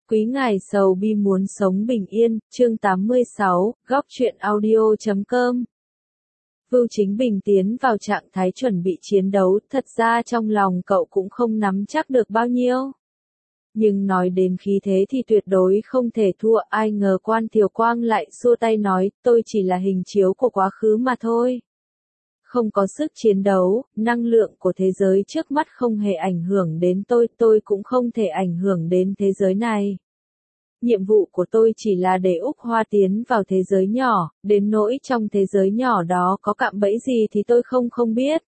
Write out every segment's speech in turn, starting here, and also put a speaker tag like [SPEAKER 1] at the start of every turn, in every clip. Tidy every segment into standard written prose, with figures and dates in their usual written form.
[SPEAKER 1] Quý ngài sầu bi muốn sống bình yên, chương 86, góc truyện audio.com. Vưu Chính Bình tiến vào trạng thái chuẩn bị chiến đấu, thật ra trong lòng cậu cũng không nắm chắc được bao nhiêu. Nhưng nói đến khí thế thì tuyệt đối không thể thua, ai ngờ Quan Thiều Quang lại xua tay nói, tôi chỉ là hình chiếu của quá khứ mà thôi. Không có sức chiến đấu, năng lượng của thế giới trước mắt không hề ảnh hưởng đến tôi cũng không thể ảnh hưởng đến thế giới này. Nhiệm vụ của tôi chỉ là để Úc Hoa tiến vào thế giới nhỏ, đến nỗi trong thế giới nhỏ đó có cạm bẫy gì thì tôi không biết.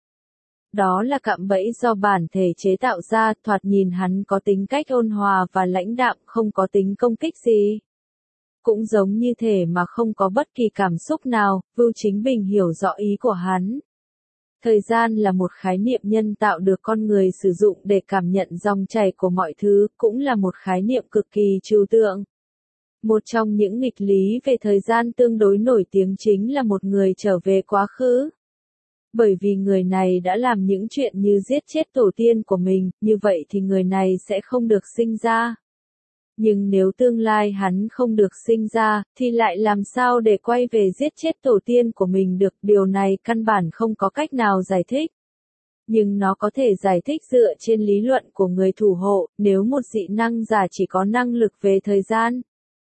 [SPEAKER 1] Đó là cạm bẫy do bản thể chế tạo ra, thoạt nhìn hắn có tính cách ôn hòa và lãnh đạm, không có tính công kích gì. Cũng giống như thể mà không có bất kỳ cảm xúc nào, Vưu Chính Bình hiểu rõ ý của hắn. Thời gian là một khái niệm nhân tạo được con người sử dụng để cảm nhận dòng chảy của mọi thứ, cũng là một khái niệm cực kỳ trừu tượng. Một trong những nghịch lý về thời gian tương đối nổi tiếng chính là một người trở về quá khứ. Bởi vì người này đã làm những chuyện như giết chết tổ tiên của mình, như vậy thì người này sẽ không được sinh ra. Nhưng nếu tương lai hắn không được sinh ra, thì lại làm sao để quay về giết chết tổ tiên của mình được, điều này căn bản không có cách nào giải thích. Nhưng nó có thể giải thích dựa trên lý luận của người thủ hộ, nếu một dị năng giả chỉ có năng lực về thời gian,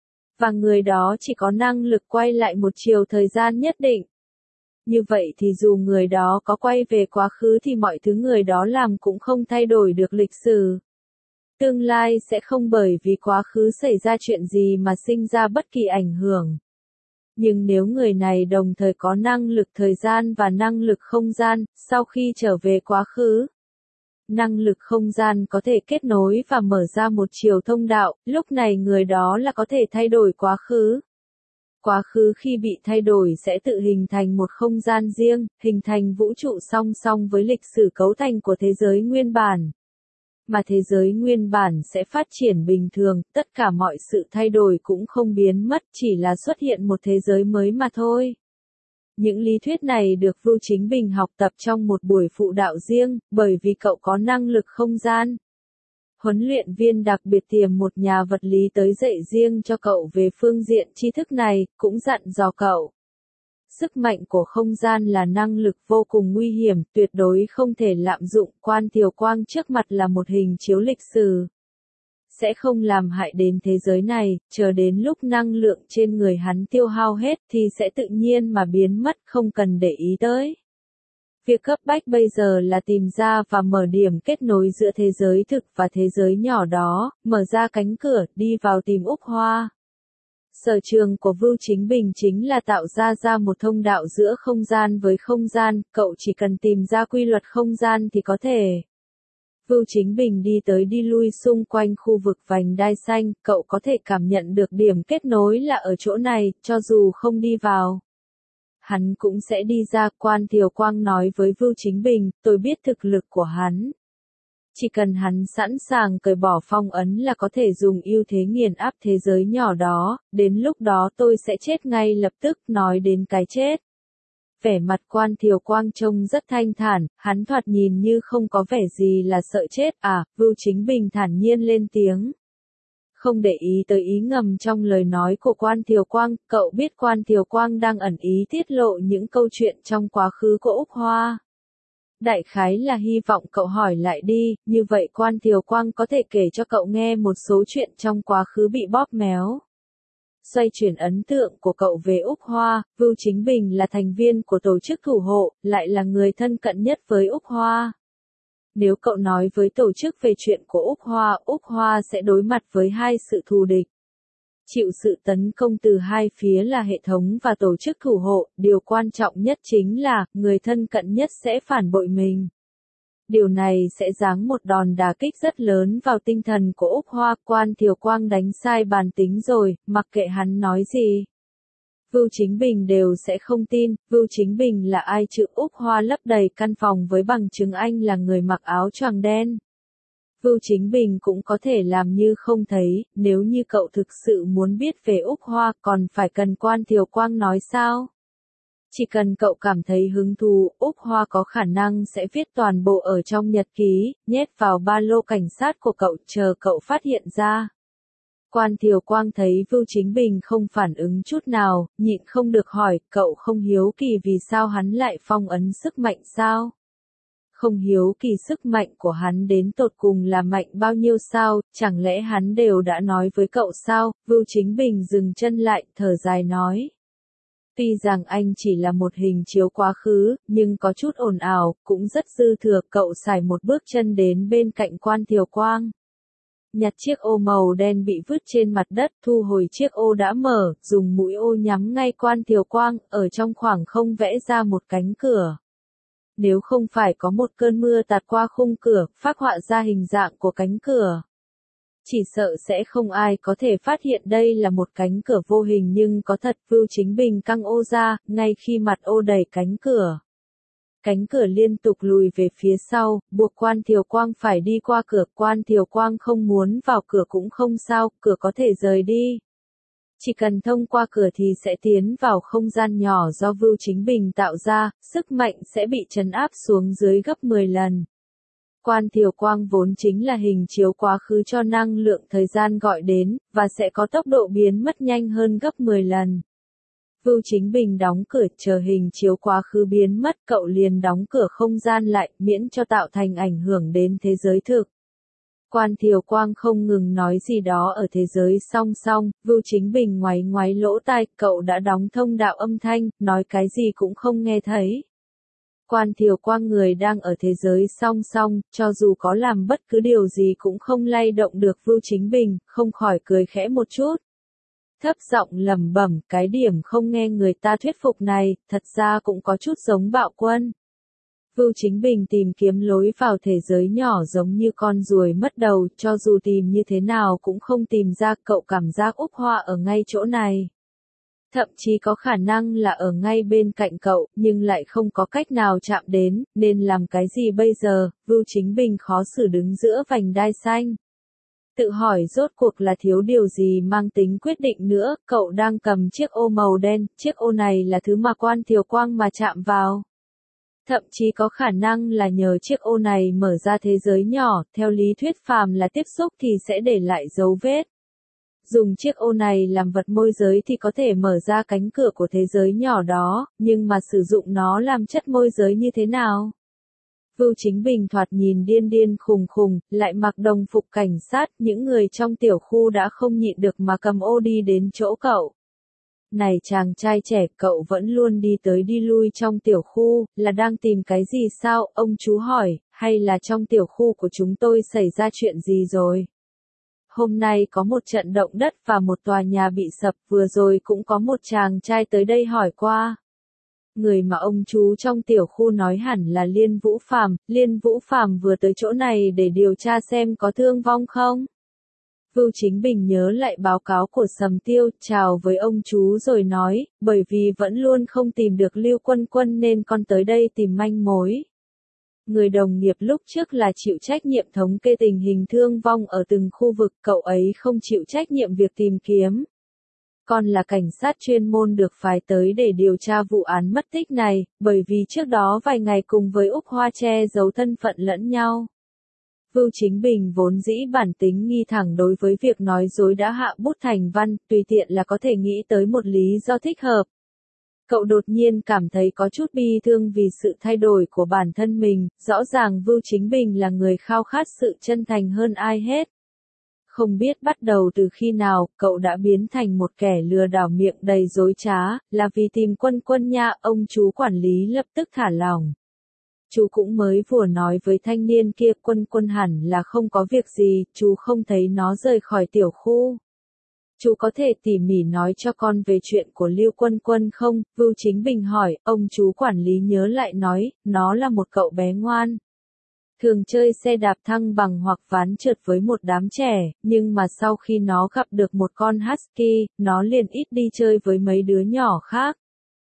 [SPEAKER 1] và người đó chỉ có năng lực quay lại một chiều thời gian nhất định. Như vậy thì dù người đó có quay về quá khứ thì mọi thứ người đó làm cũng không thay đổi được lịch sử. Tương lai sẽ không bởi vì quá khứ xảy ra chuyện gì mà sinh ra bất kỳ ảnh hưởng. Nhưng nếu người này đồng thời có năng lực thời gian và năng lực không gian, sau khi trở về quá khứ, năng lực không gian có thể kết nối và mở ra một chiều thông đạo, lúc này người đó là có thể thay đổi quá khứ. Quá khứ khi bị thay đổi sẽ tự hình thành một không gian riêng, hình thành vũ trụ song song với lịch sử cấu thành của thế giới nguyên bản. Mà thế giới nguyên bản sẽ phát triển bình thường, tất cả mọi sự thay đổi cũng không biến mất, chỉ là xuất hiện một thế giới mới mà thôi. Những lý thuyết này được Vưu Chính Bình học tập trong một buổi phụ đạo riêng, bởi vì cậu có năng lực không gian. Huấn luyện viên đặc biệt tìm một nhà vật lý tới dạy riêng cho cậu về phương diện tri thức này, cũng dặn dò cậu. Sức mạnh của không gian là năng lực vô cùng nguy hiểm, tuyệt đối không thể lạm dụng. Quan Thiều Quang trước mặt là một hình chiếu lịch sử. Sẽ không làm hại đến thế giới này, chờ đến lúc năng lượng trên người hắn tiêu hao hết thì sẽ tự nhiên mà biến mất, không cần để ý tới. Việc cấp bách bây giờ là tìm ra và mở điểm kết nối giữa thế giới thực và thế giới nhỏ đó, mở ra cánh cửa, đi vào tìm Úc Hoa. Sở trường của Vưu Chính Bình chính là tạo ra một thông đạo giữa không gian với không gian, cậu chỉ cần tìm ra quy luật không gian thì có thể. Vưu Chính Bình đi tới đi lui xung quanh khu vực vành đai xanh, cậu có thể cảm nhận được điểm kết nối là ở chỗ này, cho dù không đi vào. Hắn cũng sẽ đi ra. Quan Thiều Quang nói với Vưu Chính Bình, tôi biết thực lực của hắn. Chỉ cần hắn sẵn sàng cởi bỏ phong ấn là có thể dùng ưu thế nghiền áp thế giới nhỏ đó, đến lúc đó tôi sẽ chết ngay lập tức. Nói đến cái chết, vẻ mặt Quan Thiều Quang trông rất thanh thản, hắn thoạt nhìn như không có vẻ gì là sợ chết. Vưu Chính Bình thản nhiên lên tiếng. Không để ý tới ý ngầm trong lời nói của Quan Thiều Quang, cậu biết Quan Thiều Quang đang ẩn ý tiết lộ những câu chuyện trong quá khứ của Úc Hoa. Đại khái là hy vọng cậu hỏi lại đi, như vậy Quan Thiều Quang có thể kể cho cậu nghe một số chuyện trong quá khứ bị bóp méo. Xoay chuyển ấn tượng của cậu về Úc Hoa, Vưu Chính Bình là thành viên của tổ chức thủ hộ, lại là người thân cận nhất với Úc Hoa. Nếu cậu nói với tổ chức về chuyện của Úc Hoa sẽ đối mặt với hai sự thù địch. Chịu sự tấn công từ hai phía là hệ thống và tổ chức thủ hộ, điều quan trọng nhất chính là, người thân cận nhất sẽ phản bội mình. Điều này sẽ giáng một đòn đả kích rất lớn vào tinh thần của Úc Hoa. Quan Thiều Quang đánh sai bàn tính rồi, mặc kệ hắn nói gì. Vưu Chính Bình đều sẽ không tin. Vưu Chính Bình là ai chứ? Úc Hoa lấp đầy căn phòng với bằng chứng anh là người mặc áo choàng đen. Vưu Chính Bình cũng có thể làm như không thấy, nếu như cậu thực sự muốn biết về Úc Hoa còn phải cần Quan Thiều Quang nói sao? Chỉ cần cậu cảm thấy hứng thú, Úc Hoa có khả năng sẽ viết toàn bộ ở trong nhật ký, nhét vào ba lô cảnh sát của cậu, chờ cậu phát hiện ra. Quan Thiều Quang thấy Vưu Chính Bình không phản ứng chút nào, nhịn không được hỏi, cậu không hiếu kỳ vì sao hắn lại phong ấn sức mạnh sao? Không hiếu kỳ sức mạnh của hắn đến tột cùng là mạnh bao nhiêu sao, chẳng lẽ hắn đều đã nói với cậu sao? Vưu Chính Bình dừng chân lại, thở dài nói. Tuy rằng anh chỉ là một hình chiếu quá khứ, nhưng có chút ồn ào, cũng rất dư thừa. Cậu xài một bước chân đến bên cạnh Quan Thiều Quang. Nhặt chiếc ô màu đen bị vứt trên mặt đất, thu hồi chiếc ô đã mở, dùng mũi ô nhắm ngay Quan Thiều Quang, ở trong khoảng không vẽ ra một cánh cửa. Nếu không phải có một cơn mưa tạt qua khung cửa, phác họa ra hình dạng của cánh cửa, chỉ sợ sẽ không ai có thể phát hiện đây là một cánh cửa vô hình nhưng có thật. Vưu Chính Bình căng ô ra, ngay khi mặt ô đẩy cánh cửa. Cánh cửa liên tục lùi về phía sau, buộc Quan Thiều Quang phải đi qua cửa. Quan Thiều Quang không muốn vào cửa cũng không sao, cửa có thể rời đi. Chỉ cần thông qua cửa thì sẽ tiến vào không gian nhỏ do Vưu Chính Bình tạo ra, sức mạnh sẽ bị trấn áp xuống dưới gấp 10 lần. Quan Thiều Quang vốn chính là hình chiếu quá khứ cho năng lượng thời gian gọi đến, và sẽ có tốc độ biến mất nhanh hơn gấp 10 lần. Vưu Chính Bình đóng cửa, chờ hình chiếu quá khứ biến mất, cậu liền đóng cửa không gian lại, miễn cho tạo thành ảnh hưởng đến thế giới thực. Quan Thiều Quang không ngừng nói gì đó ở thế giới song song, Vưu Chính Bình ngoáy ngoáy lỗ tai, cậu đã đóng thông đạo âm thanh, nói cái gì cũng không nghe thấy. Quan Thiều Quang người đang ở thế giới song song, cho dù có làm bất cứ điều gì cũng không lay động được Vưu Chính Bình, không khỏi cười khẽ một chút. Thấp giọng lẩm bẩm, cái điểm không nghe người ta thuyết phục này, thật ra cũng có chút giống Bạo Quân. Vưu Chính Bình tìm kiếm lối vào thế giới nhỏ giống như con ruồi mất đầu, cho dù tìm như thế nào cũng không tìm ra. Cậu cảm giác úp họa ở ngay chỗ này. Thậm chí có khả năng là ở ngay bên cạnh cậu, nhưng lại không có cách nào chạm đến, nên làm cái gì bây giờ? Vưu Chính Bình khó xử đứng giữa vành đai xanh. Tự hỏi rốt cuộc là thiếu điều gì mang tính quyết định nữa. Cậu đang cầm chiếc ô màu đen, chiếc ô này là thứ mà Quan Thiều Quang mà chạm vào. Thậm chí có khả năng là nhờ chiếc ô này mở ra thế giới nhỏ, theo lý thuyết phàm là tiếp xúc thì sẽ để lại dấu vết. Dùng chiếc ô này làm vật môi giới thì có thể mở ra cánh cửa của thế giới nhỏ đó, nhưng mà sử dụng nó làm chất môi giới như thế nào? Vưu Chính Bình thoạt nhìn điên điên khùng khùng, lại mặc đồng phục cảnh sát, những người trong tiểu khu đã không nhịn được mà cầm ô đi đến chỗ cậu. Này chàng trai trẻ, cậu vẫn luôn đi tới đi lui trong tiểu khu, là đang tìm cái gì sao? Ông chú hỏi, hay là trong tiểu khu của chúng tôi xảy ra chuyện gì rồi? Hôm nay có một trận động đất và một tòa nhà bị sập, vừa rồi cũng có một chàng trai tới đây hỏi qua. Người mà ông chú trong tiểu khu nói hẳn là Liên Vũ Phàm. Liên Vũ Phàm vừa tới chỗ này để điều tra xem có thương vong không? Vưu Chính Bình nhớ lại báo cáo của Sầm Tiêu, chào với ông chú rồi nói, bởi vì vẫn luôn không tìm được Lưu Quân Quân nên con tới đây tìm manh mối. Người đồng nghiệp lúc trước là chịu trách nhiệm thống kê tình hình thương vong ở từng khu vực, cậu ấy không chịu trách nhiệm việc tìm kiếm. Con là cảnh sát chuyên môn được phái tới để điều tra vụ án mất tích này, bởi vì trước đó vài ngày cùng với Úc Hoa che giấu thân phận lẫn nhau. Vưu Chính Bình vốn dĩ bản tính nghi thẳng đối với việc nói dối đã hạ bút thành văn, tùy tiện là có thể nghĩ tới một lý do thích hợp. Cậu đột nhiên cảm thấy có chút bi thương vì sự thay đổi của bản thân mình, rõ ràng Vưu Chính Bình là người khao khát sự chân thành hơn ai hết. Không biết bắt đầu từ khi nào, cậu đã biến thành một kẻ lừa đảo miệng đầy dối trá, là vì tìm Quân Quân nha. Ông chú quản lý lập tức thả lỏng. Chú cũng mới vừa nói với thanh niên kia, Quân Quân hẳn là không có việc gì, chú không thấy nó rời khỏi tiểu khu. Chú có thể tỉ mỉ nói cho con về chuyện của Lưu Quân Quân không? Vưu Chính Bình hỏi. Ông chú quản lý nhớ lại nói, nó là một cậu bé ngoan. Thường chơi xe đạp thăng bằng hoặc ván trượt với một đám trẻ, nhưng mà sau khi nó gặp được một con husky, nó liền ít đi chơi với mấy đứa nhỏ khác.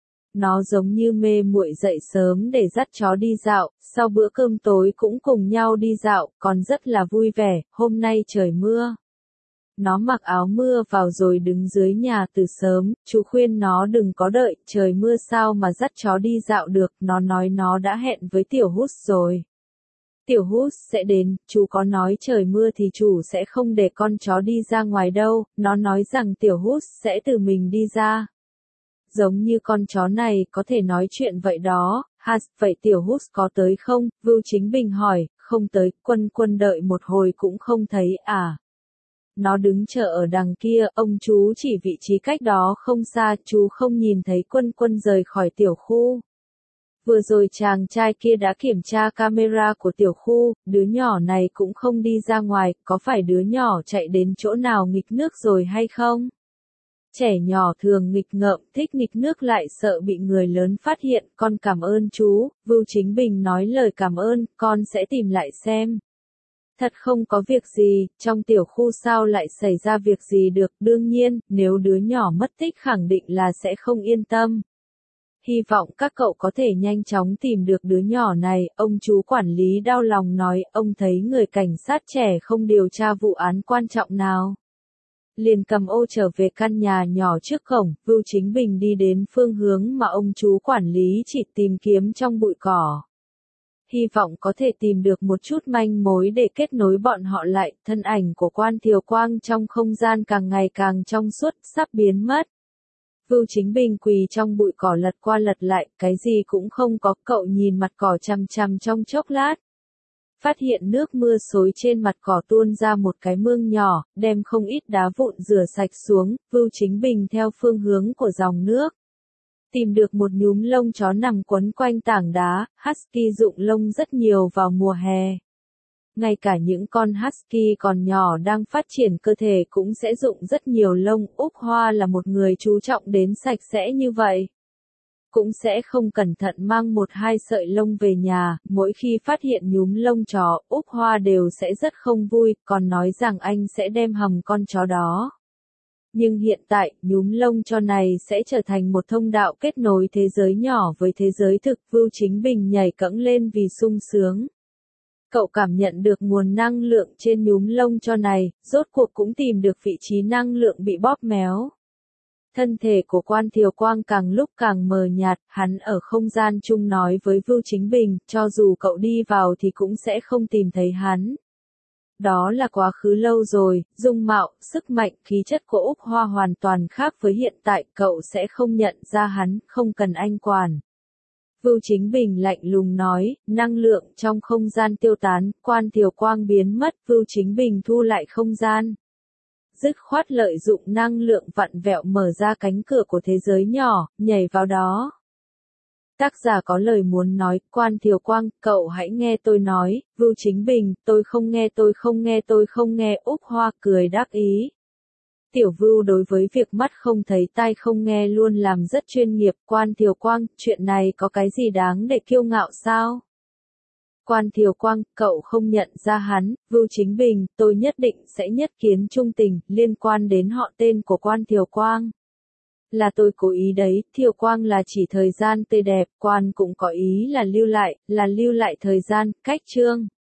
[SPEAKER 1] Nó giống như mê muội dậy sớm để dắt chó đi dạo, sau bữa cơm tối cũng cùng nhau đi dạo, còn rất là vui vẻ. Hôm nay trời mưa. Nó mặc áo mưa vào rồi đứng dưới nhà từ sớm, chú khuyên nó đừng có đợi, trời mưa sao mà dắt chó đi dạo được, nó nói nó đã hẹn với Tiểu Hút rồi. Tiểu Hút sẽ đến, chú có nói trời mưa thì chủ sẽ không để con chó đi ra ngoài đâu, nó nói rằng Tiểu Hút sẽ tự mình đi ra. Giống như con chó này có thể nói chuyện vậy đó, vậy Tiểu Hút có tới không? Vưu Chính Bình hỏi, không tới, Quân Quân đợi một hồi cũng không thấy à. Nó đứng chờ ở đằng kia, ông chú chỉ vị trí cách đó không xa, chú không nhìn thấy Quân Quân rời khỏi tiểu khu. Vừa rồi chàng trai kia đã kiểm tra camera của tiểu khu, đứa nhỏ này cũng không đi ra ngoài, có phải đứa nhỏ chạy đến chỗ nào nghịch nước rồi hay không? Trẻ nhỏ thường nghịch ngợm, thích nghịch nước lại sợ bị người lớn phát hiện, con cảm ơn chú, Vưu Chính Bình nói lời cảm ơn, con sẽ tìm lại xem. Thật không có việc gì, trong tiểu khu sao lại xảy ra việc gì được, đương nhiên, nếu đứa nhỏ mất tích khẳng định là sẽ không yên tâm. Hy vọng các cậu có thể nhanh chóng tìm được đứa nhỏ này, ông chú quản lý đau lòng nói, ông thấy người cảnh sát trẻ không điều tra vụ án quan trọng nào. Liền cầm ô trở về căn nhà nhỏ trước cổng, Vưu Chính Bình đi đến phương hướng mà ông chú quản lý chỉ tìm kiếm trong bụi cỏ. Hy vọng có thể tìm được một chút manh mối để kết nối bọn họ lại, thân ảnh của Quan Thiều Quang trong không gian càng ngày càng trong suốt, sắp biến mất. Vưu Chính Bình quỳ trong bụi cỏ lật qua lật lại, cái gì cũng không có, cậu nhìn mặt cỏ chằm chằm trong chốc lát. Phát hiện nước mưa xối trên mặt cỏ tuôn ra một cái mương nhỏ, đem không ít đá vụn rửa sạch xuống, Vưu Chính Bình theo phương hướng của dòng nước. Tìm được một nhúm lông chó nằm quấn quanh tảng đá, husky rụng lông rất nhiều vào mùa hè. Ngay cả những con husky còn nhỏ đang phát triển cơ thể cũng sẽ rụng rất nhiều lông, Úc Hoa là một người chú trọng đến sạch sẽ như vậy. Cũng sẽ không cẩn thận mang một hai sợi lông về nhà, mỗi khi phát hiện nhúm lông chó, Úc Hoa đều sẽ rất không vui, còn nói rằng anh sẽ đem hầm con chó đó. Nhưng hiện tại, nhúm lông chó này sẽ trở thành một thông đạo kết nối thế giới nhỏ với thế giới thực, Vưu Chính Bình nhảy cẫng lên vì sung sướng. Cậu cảm nhận được nguồn năng lượng trên nhúm lông chó này, rốt cuộc cũng tìm được vị trí năng lượng bị bóp méo. Thân thể của Quan Thiều Quang càng lúc càng mờ nhạt, hắn ở không gian chung nói với Vưu Chính Bình, cho dù cậu đi vào thì cũng sẽ không tìm thấy hắn. Đó là quá khứ lâu rồi, dung mạo, sức mạnh, khí chất của Úc Hoa hoàn toàn khác với hiện tại, cậu sẽ không nhận ra hắn, không cần anh quản. Vưu Chính Bình lạnh lùng nói, năng lượng trong không gian tiêu tán, Quan Thiều Quang biến mất, Vưu Chính Bình thu lại không gian. Dứt khoát lợi dụng năng lượng vặn vẹo mở ra cánh cửa của thế giới nhỏ, nhảy vào đó. Tác giả có lời muốn nói, Quan Thiều Quang, cậu hãy nghe tôi nói, Vưu Chính Bình, tôi không nghe, Úc Hoa cười đắc ý. Tiểu Vưu đối với việc mắt không thấy tai không nghe luôn làm rất chuyên nghiệp, Quan Thiều Quang, chuyện này có cái gì đáng để kiêu ngạo sao? Quan Thiều Quang, cậu không nhận ra hắn, Vưu Chính Bình, tôi nhất định sẽ nhất kiến trung tình, liên quan đến họ tên của Quan Thiều Quang. Là tôi cố ý đấy, Thiều Quang là chỉ thời gian tươi đẹp, Quan cũng có ý là lưu lại thời gian, cách chương.